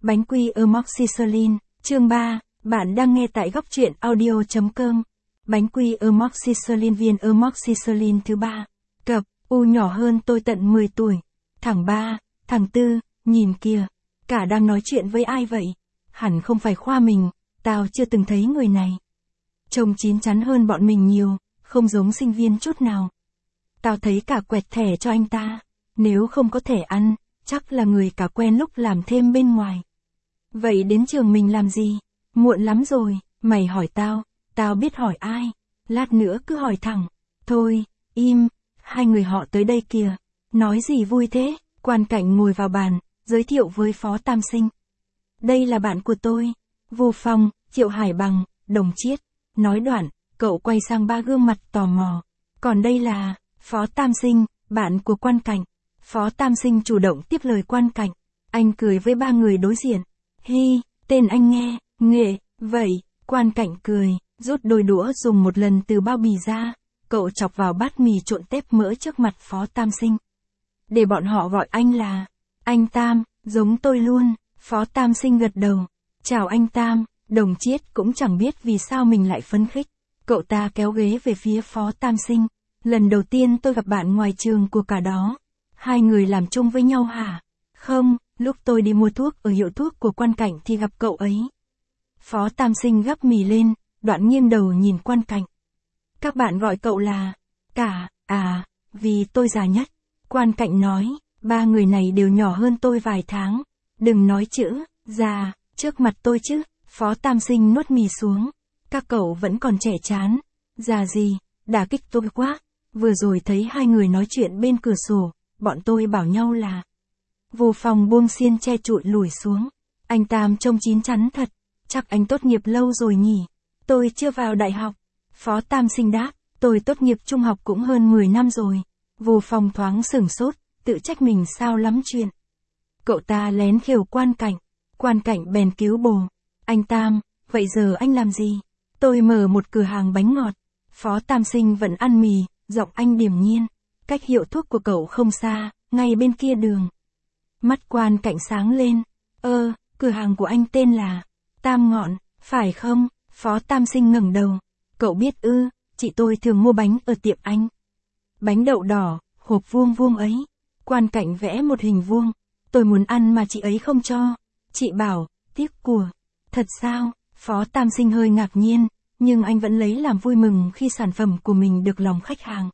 Bánh quy amoxicillin, chương 3, bạn đang nghe tại góc truyện audio.com. Bánh quy amoxicillin, viên amoxicillin thứ 3. Cập, U nhỏ hơn tôi tận 10 tuổi. Thằng 3, thằng 4, nhìn kìa. Cả đang nói chuyện với ai vậy? Hẳn không phải Khoa mình, tao chưa từng thấy người này. Trông chín chắn hơn bọn mình nhiều, không giống sinh viên chút nào. Tao thấy cả quẹt thẻ cho anh ta. Nếu không có thẻ ăn, chắc là người cả quen lúc làm thêm bên ngoài. Vậy đến trường mình làm gì? Muộn lắm rồi, mày hỏi tao biết hỏi ai. Lát nữa cứ hỏi thẳng. Thôi, im, hai người họ tới đây kìa. Nói gì vui thế? Quan cảnh ngồi vào bàn, giới thiệu với Phó Tam Sinh. Đây là bạn của tôi. Vô Phong, Triệu Hải Bằng, Đồng Chiết. Nói đoạn, cậu quay sang ba gương mặt tò mò. Còn đây là Phó Tam Sinh, bạn của Quan Cảnh. Phó Tam Sinh chủ động tiếp lời Quan Cảnh. Anh cười với ba người đối diện. Hi, tên anh nghe, nghệ, vậy, Quan Cảnh cười, rút đôi đũa dùng một lần từ bao bì ra. Cậu chọc vào bát mì trộn tép mỡ trước mặt Phó Tam Sinh. Để bọn họ gọi anh là anh Tam, giống tôi luôn. Phó Tam Sinh gật đầu. Chào anh Tam. Đồng Chiết cũng chẳng biết vì sao mình lại phấn khích. Cậu ta kéo ghế về phía Phó Tam Sinh. Lần đầu tiên tôi gặp bạn ngoài trường của cả đó. Hai người làm chung với nhau hả? Không, lúc tôi đi mua thuốc ở hiệu thuốc của Quan Cảnh thì gặp cậu ấy. Phó Tam Sinh gắp mì lên, đoạn nghiêng đầu nhìn Quan Cảnh. Các bạn gọi cậu là Cả, à, vì tôi già nhất. Quan Cảnh nói, ba người này đều nhỏ hơn tôi vài tháng. Đừng nói chữ già trước mặt tôi chứ. Phó Tam Sinh nuốt mì xuống. Các cậu vẫn còn trẻ chán. Già gì, đả kích tôi quá. Vừa rồi thấy hai người nói chuyện bên cửa sổ, bọn tôi bảo nhau là. Vô Phong buông xiên che trụi lùi xuống. Anh Tam trông chín chắn thật. Chắc anh tốt nghiệp lâu rồi nhỉ. Tôi chưa vào đại học. Phó Tam Sinh đáp, tôi tốt nghiệp trung học cũng hơn 10 năm rồi. Vô Phong thoáng sửng sốt, tự trách mình sao lắm chuyện. Cậu ta lén khều Quan Cảnh. Quan Cảnh bèn cứu bồ. Anh Tam, vậy giờ anh làm gì? Tôi mở một cửa hàng bánh ngọt. Phó Tam Sinh vẫn ăn mì, giọng anh điềm nhiên. Cách hiệu thuốc của cậu không xa, ngay bên kia đường. Mắt Quan Cảnh sáng lên. Cửa hàng của anh tên là Tam Ngọn, phải không? Phó Tam Sinh ngẩng đầu. Cậu biết ư, chị tôi thường mua bánh ở tiệm anh. Bánh đậu đỏ, hộp vuông vuông ấy. Quan Cảnh vẽ một hình vuông. Tôi muốn ăn mà chị ấy không cho. Chị bảo, tiếc của. Thật sao? Phó Tam Sinh hơi ngạc nhiên, nhưng anh vẫn lấy làm vui mừng khi sản phẩm của mình được lòng khách hàng.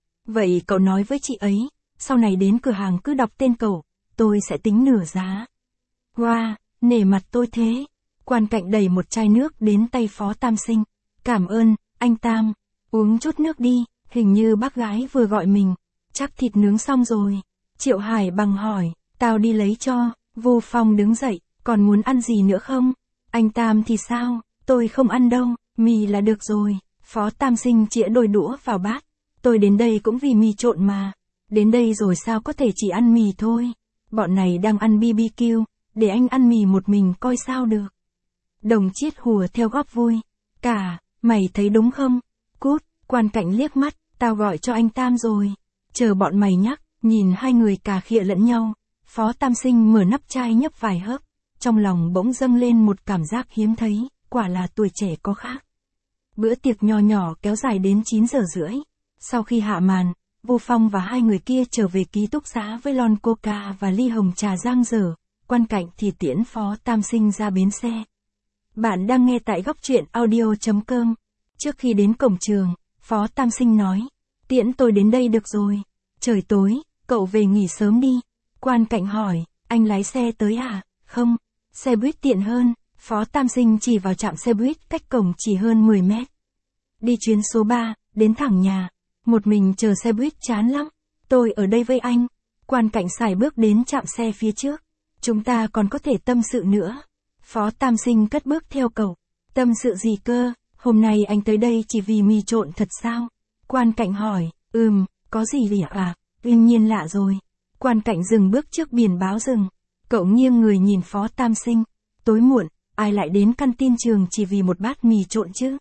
Vậy cậu nói với chị ấy, sau này đến cửa hàng cứ đọc tên cậu, tôi sẽ tính nửa giá. Wow, nể mặt tôi thế. Quan Cảnh đẩy một chai nước đến tay Phó Tam Sinh. Cảm ơn, anh Tam. Uống chút nước đi, hình như bác gái vừa gọi mình. Chắc thịt nướng xong rồi. Triệu Hải Bằng hỏi, tao đi lấy cho. Vô Phong đứng dậy, còn muốn ăn gì nữa không? Anh Tam thì sao? Tôi không ăn đâu, mì là được rồi. Phó Tam Sinh chĩa đôi đũa vào bát. Tôi đến đây cũng vì mì trộn mà. Đến đây rồi sao có thể chỉ ăn mì thôi. Bọn này đang ăn BBQ, để anh ăn mì một mình coi sao được. Đồng Chiết hùa theo góp vui. Cả, mày thấy đúng không? Cút, Quan Cảnh liếc mắt, tao gọi cho anh Tam rồi. Chờ bọn mày nhắc, nhìn hai người cà khịa lẫn nhau. Phó Tam Sinh mở nắp chai nhấp vài hớp. Trong lòng bỗng dâng lên một cảm giác hiếm thấy, quả là tuổi trẻ có khác. Bữa tiệc nho nhỏ kéo dài đến 9 giờ rưỡi. Sau khi hạ màn, Vô Phong và hai người kia trở về ký túc xá với lon coca và ly hồng trà giang dở. Quan Cảnh thì tiễn Phó Tam Sinh ra bến xe. Bạn đang nghe tại góc truyện audio.com. Trước khi đến cổng trường, Phó Tam Sinh nói, tiễn tôi đến đây được rồi. Trời tối, cậu về nghỉ sớm đi. Quan Cảnh hỏi, anh lái xe tới à? Không, xe buýt tiện hơn. Phó Tam Sinh chỉ vào trạm xe buýt cách cổng chỉ hơn 10 mét. Đi chuyến số 3, đến thẳng nhà. Một mình chờ xe buýt chán lắm. Tôi ở đây với anh. Quan Cảnh sải bước đến trạm xe phía trước. Chúng ta còn có thể tâm sự nữa. Phó Tam Sinh cất bước theo cậu. Tâm sự gì cơ? Hôm nay anh tới đây chỉ vì mì trộn thật sao? Quan Cảnh hỏi. Có gì lạ à? Đương nhiên lạ rồi. Quan Cảnh dừng bước trước biển báo dừng. Cậu nghiêng người nhìn Phó Tam Sinh. Tối muộn, ai lại đến căn tin trường chỉ vì một bát mì trộn chứ?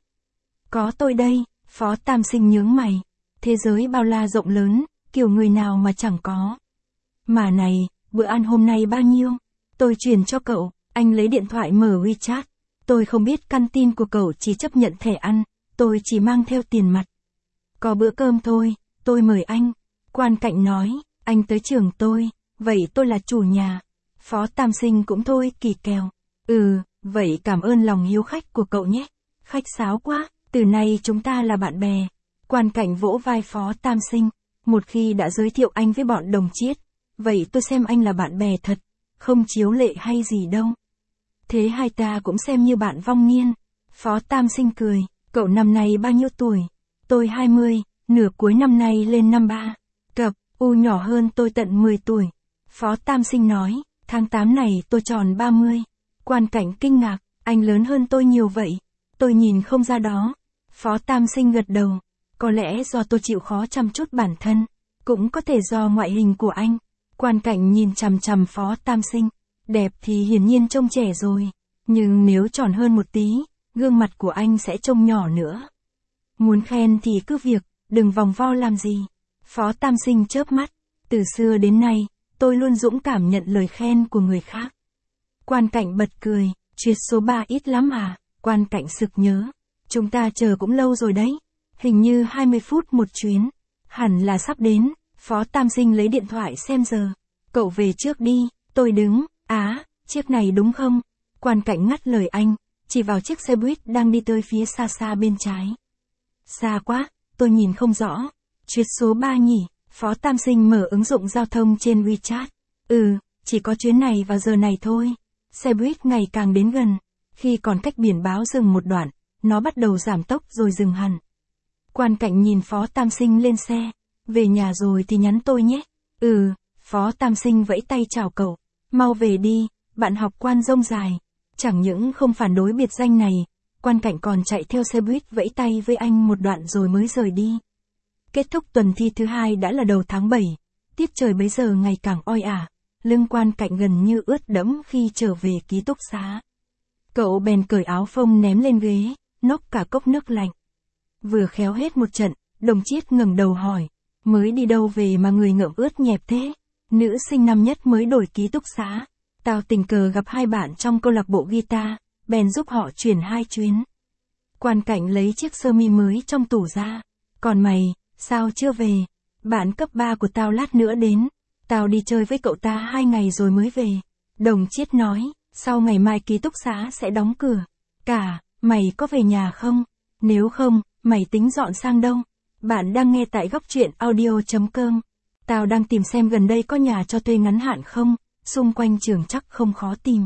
Có tôi đây. Phó Tam Sinh nhướng mày. Thế giới bao la rộng lớn, kiểu người nào mà chẳng có. Mà này, bữa ăn hôm nay bao nhiêu? Tôi chuyển cho cậu. Anh lấy điện thoại mở WeChat. Tôi không biết căn tin của cậu chỉ chấp nhận thẻ ăn, tôi chỉ mang theo tiền mặt. Có bữa cơm thôi, tôi mời anh. Quan Cảnh nói, anh tới trường tôi, vậy tôi là chủ nhà. Phó Tam Sinh cũng thôi kỳ kèo. Vậy cảm ơn lòng hiếu khách của cậu nhé. Khách sáo quá, từ nay chúng ta là bạn bè. Quan Cảnh vỗ vai Phó Tam Sinh. Một khi đã giới thiệu anh với bọn đồng chiết, vậy tôi xem anh là bạn bè thật, không chiếu lệ hay gì đâu. Thế hai ta cũng xem như bạn vong niên. Phó Tam Sinh cười, cậu năm nay bao nhiêu tuổi? Tôi 20, nửa cuối năm nay lên năm 3. Cập, nhỏ hơn tôi tận 10 tuổi. Phó Tam Sinh nói, tháng 8 này tôi tròn 30. Quan Cảnh kinh ngạc, anh lớn hơn tôi nhiều vậy. Tôi nhìn không ra đó. Phó Tam Sinh gật đầu. Có lẽ do tôi chịu khó chăm chút bản thân, cũng có thể do ngoại hình của anh. Quan Cảnh nhìn chằm chằm Phó Tam Sinh. Đẹp thì hiển nhiên trông trẻ rồi, nhưng nếu tròn hơn một tí, gương mặt của anh sẽ trông nhỏ nữa. Muốn khen thì cứ việc, đừng vòng vo làm gì. Phó Tam Sinh chớp mắt. Từ xưa đến nay, tôi luôn dũng cảm nhận lời khen của người khác. Quan Cảnh bật cười, chuyến số 3 ít lắm à? Quan Cảnh sực nhớ. Chúng ta chờ cũng lâu rồi đấy. Hình như 20 phút một chuyến. Hẳn là sắp đến. Phó Tam Sinh lấy điện thoại xem giờ. Cậu về trước đi, tôi đứng. Chiếc này đúng không? Quan Cảnh ngắt lời anh, chỉ vào chiếc xe buýt đang đi tới phía xa xa bên trái. Xa quá, tôi nhìn không rõ. Chuyến số 3 nhỉ? Phó Tam Sinh mở ứng dụng giao thông trên WeChat. Chỉ có chuyến này vào giờ này thôi. Xe buýt ngày càng đến gần. Khi còn cách biển báo dừng một đoạn, nó bắt đầu giảm tốc rồi dừng hẳn. Quan Cảnh nhìn Phó Tam Sinh lên xe. Về nhà rồi thì nhắn tôi nhé. Phó Tam Sinh vẫy tay chào cậu. Mau về đi, bạn học Quan rông dài. Chẳng những không phản đối biệt danh này, Quan Cảnh còn chạy theo xe buýt vẫy tay với anh một đoạn rồi mới rời đi. Kết thúc tuần thi thứ 2 đã là đầu tháng 7. Tiết trời bấy giờ ngày càng oi ả. Lưng Quan Cảnh gần như ướt đẫm khi trở về ký túc xá. Cậu bèn cởi áo phông ném lên ghế, nốc cả cốc nước lạnh. Vừa khéo hết một trận, đồng chiết ngẩng đầu hỏi. Mới đi đâu về mà người ngợm ướt nhẹp thế? Nữ sinh năm nhất mới đổi ký túc xá. Tao tình cờ gặp hai bạn trong câu lạc bộ guitar, bèn giúp họ chuyển 2 chuyến. Quan Cảnh lấy chiếc sơ mi mới trong tủ ra. Còn mày, sao chưa về? Bạn cấp 3 của tao lát nữa đến. Tao đi chơi với cậu ta 2 ngày rồi mới về. Đồng Chiết nói, sau ngày mai ký túc xá sẽ đóng cửa. Mày có về nhà không? Nếu không, mày tính dọn sang đâu? Bạn đang nghe tại góc truyện audio.com. Tao đang tìm xem gần đây có nhà cho thuê ngắn hạn không, xung quanh trường chắc không khó tìm.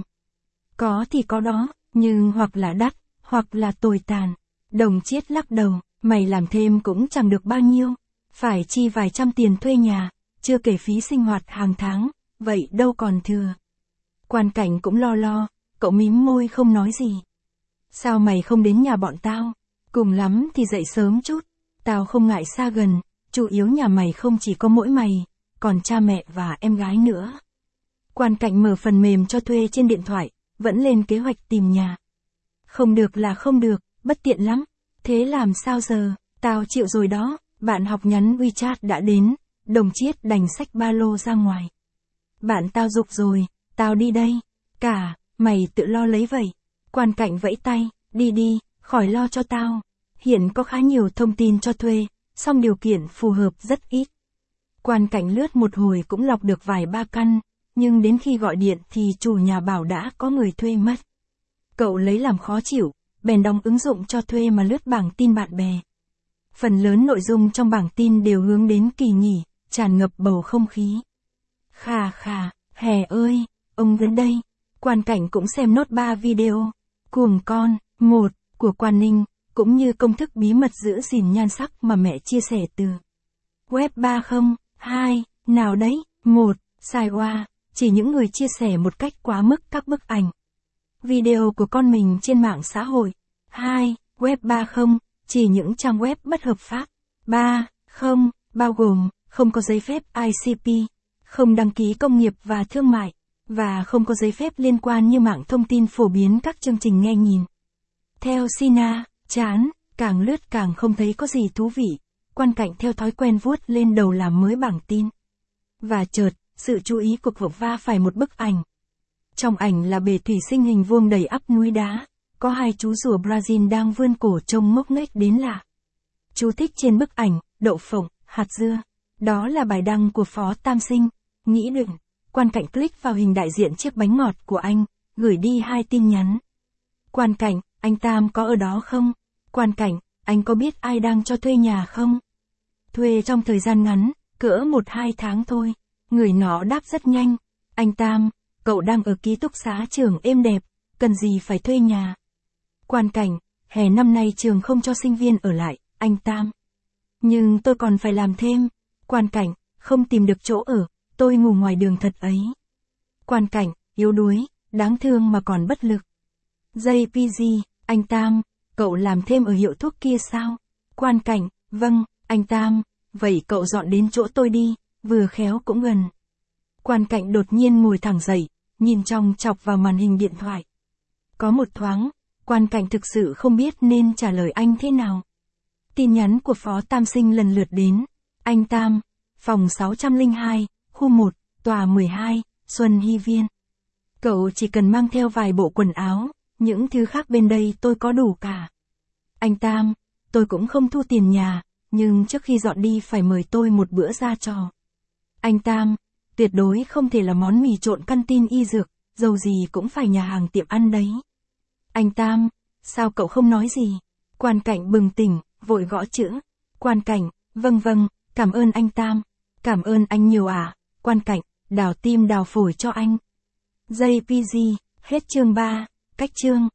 Có thì có đó, nhưng hoặc là đắt, hoặc là tồi tàn. Đồng Chiết lắc đầu, mày làm thêm cũng chẳng được bao nhiêu. Phải chi vài trăm tiền thuê nhà, chưa kể phí sinh hoạt hàng tháng, vậy đâu còn thừa. Quan Cảnh cũng lo, cậu mím môi không nói gì. Sao mày không đến nhà bọn tao? Cùng lắm thì dậy sớm chút. Tao không ngại xa gần, chủ yếu nhà mày không chỉ có mỗi mày, còn cha mẹ và em gái nữa. Quan Cảnh mở phần mềm cho thuê trên điện thoại, vẫn lên kế hoạch tìm nhà. Không được là không được, bất tiện lắm. Thế làm sao giờ? Tao chịu rồi đó. Bạn học nhắn WeChat đã đến, Đồng Chiết đành xách ba lô ra ngoài. Bạn tao giục rồi, tao đi đây. Mày tự lo lấy vậy. Quan Cảnh vẫy tay, đi, khỏi lo cho tao. Hiện có khá nhiều thông tin cho thuê, song điều kiện phù hợp rất ít. Quan Cảnh lướt một hồi cũng lọc được vài ba căn, nhưng đến khi gọi điện thì chủ nhà bảo đã có người thuê mất. Cậu lấy làm khó chịu, bèn đóng ứng dụng cho thuê mà lướt bảng tin bạn bè. Phần lớn nội dung trong bảng tin đều hướng đến kỳ nghỉ, tràn ngập bầu không khí. Hè ơi, ông đến đây. Quan Cảnh cũng xem nốt 3 video. Cuồng con, 1, của Quan Ninh, cũng như công thức bí mật giữ gìn nhan sắc mà mẹ chia sẻ từ web 30, 2, nào đấy, 1, sai qua, chỉ những người chia sẻ một cách quá mức các bức ảnh, video của con mình trên mạng xã hội. 2, web 30, chỉ những trang web bất hợp pháp. 3, không, bao gồm, không có giấy phép ICP, không đăng ký công nghiệp và thương mại, và không có giấy phép liên quan như mạng thông tin phổ biến các chương trình nghe nhìn. Theo Sina, chán, càng lướt càng không thấy có gì thú vị. Quan Cảnh theo thói quen vuốt lên đầu làm mới bảng tin. Và chợt, sự chú ý của cậu va phải một bức ảnh. Trong ảnh là bể thủy sinh hình vuông đầy ắp núi đá, có hai chú rùa Brazil đang vươn cổ trông ngốc nghếch đến lạ. Chú thích trên bức ảnh, đậu phộng, hạt dưa. Đó là bài đăng của Phó Tam Sinh. Nghĩ đừng. Quan Cảnh click vào hình đại diện chiếc bánh ngọt của anh, gửi đi 2 tin nhắn. Quan Cảnh, anh Tam có ở đó không? Quan Cảnh, anh có biết ai đang cho thuê nhà không? Thuê trong thời gian ngắn, cỡ 1-2 tháng thôi. Người nó đáp rất nhanh. Anh Tam, cậu đang ở ký túc xá trường êm đẹp, cần gì phải thuê nhà? Quan Cảnh, hè năm nay trường không cho sinh viên ở lại, anh Tam. Nhưng tôi còn phải làm thêm. Quan Cảnh, không tìm được chỗ ở, tôi ngủ ngoài đường thật ấy. Quan Cảnh, yếu đuối, đáng thương mà còn bất lực. JPG, anh Tam, cậu làm thêm ở hiệu thuốc kia sao? Quan Cảnh, vâng, anh Tam, vậy cậu dọn đến chỗ tôi đi, vừa khéo cũng gần. Quan Cảnh đột nhiên ngồi thẳng dậy, nhìn chòng chọc vào màn hình điện thoại. Có một thoáng, Quan Cảnh thực sự không biết nên trả lời anh thế nào. Tin nhắn của Phó Tam Sinh lần lượt đến. Anh Tam, phòng 602, khu 1, tòa 12, Xuân Hy Viên. Cậu chỉ cần mang theo vài bộ quần áo, những thứ khác bên đây tôi có đủ cả. Anh Tam, tôi cũng không thu tiền nhà, nhưng trước khi dọn đi phải mời tôi một bữa ra trò. Anh Tam, tuyệt đối không thể là món mì trộn căn tin y dược, dầu gì cũng phải nhà hàng tiệm ăn đấy. Anh Tam, sao cậu không nói gì? Quan Cảnh bừng tỉnh, vội gõ chữ. Quan Cảnh, vâng vâng, cảm ơn anh Tam. Cảm ơn anh nhiều à. Quan Cảnh, đào tim đào phổi cho anh. JPG, hết chương 3, cách chương.